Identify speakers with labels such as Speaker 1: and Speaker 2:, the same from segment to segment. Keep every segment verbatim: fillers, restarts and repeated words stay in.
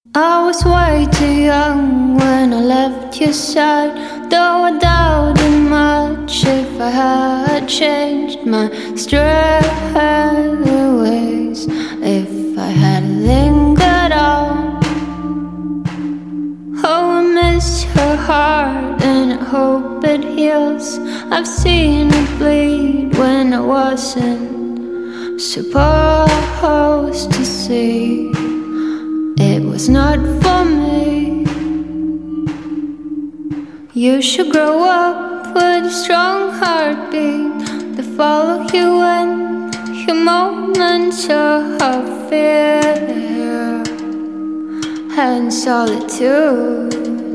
Speaker 1: I was way too young when I left your side, though I doubted much if I had changed my straight ways, if I had lingered on. Oh, I miss her heart and I hope it heals. I've seen it bleed when I wasn't supposed to see. It was not for me. You should grow up with a strong heartbeat to follow you in your moments of fear and solitude.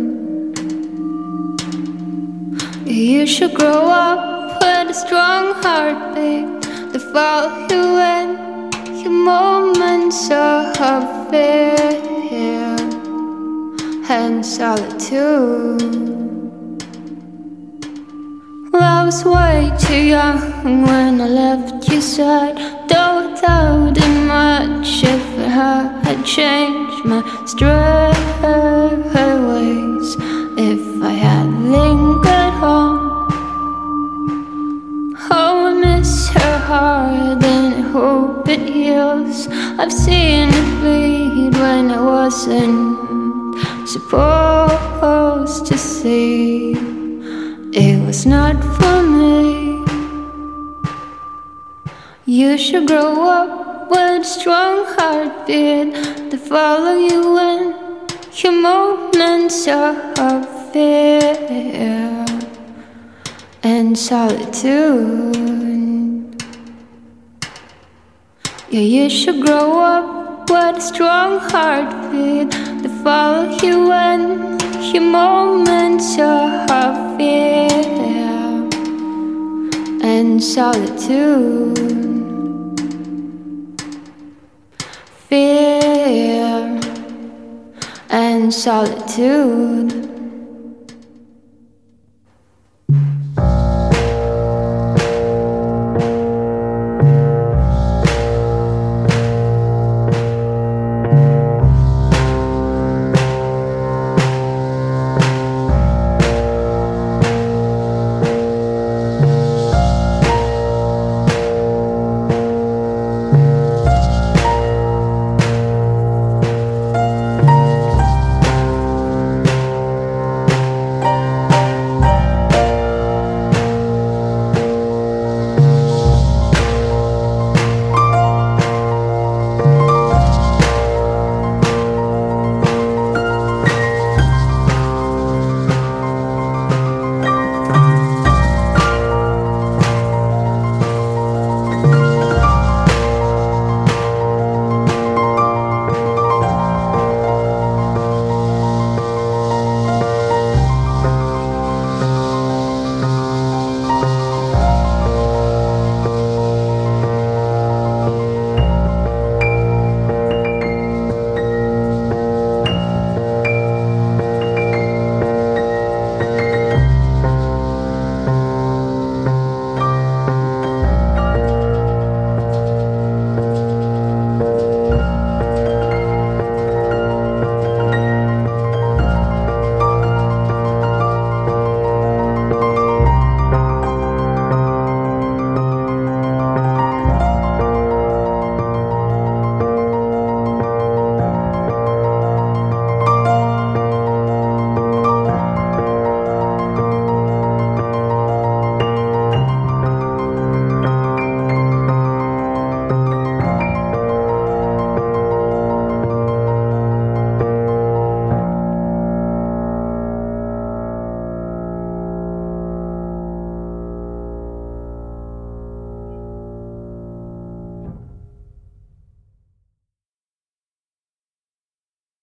Speaker 1: You should grow up with a strong heartbeat to follow you in your moments of fear and solitude. Well, I was way too young when I left your side, though I doubted much if I had changed my straight ways, if I had lingered on. Oh, I miss her heart and I hope it heals. I've seen it bleed when I wasn't supposed to see. It was not for me. You should grow up with a strong heartbeat to follow you in your moments of fear and solitude. Yeah, you should grow up with a strong heartbeat to follow you in your moments of fear and solitude. Fear and solitude.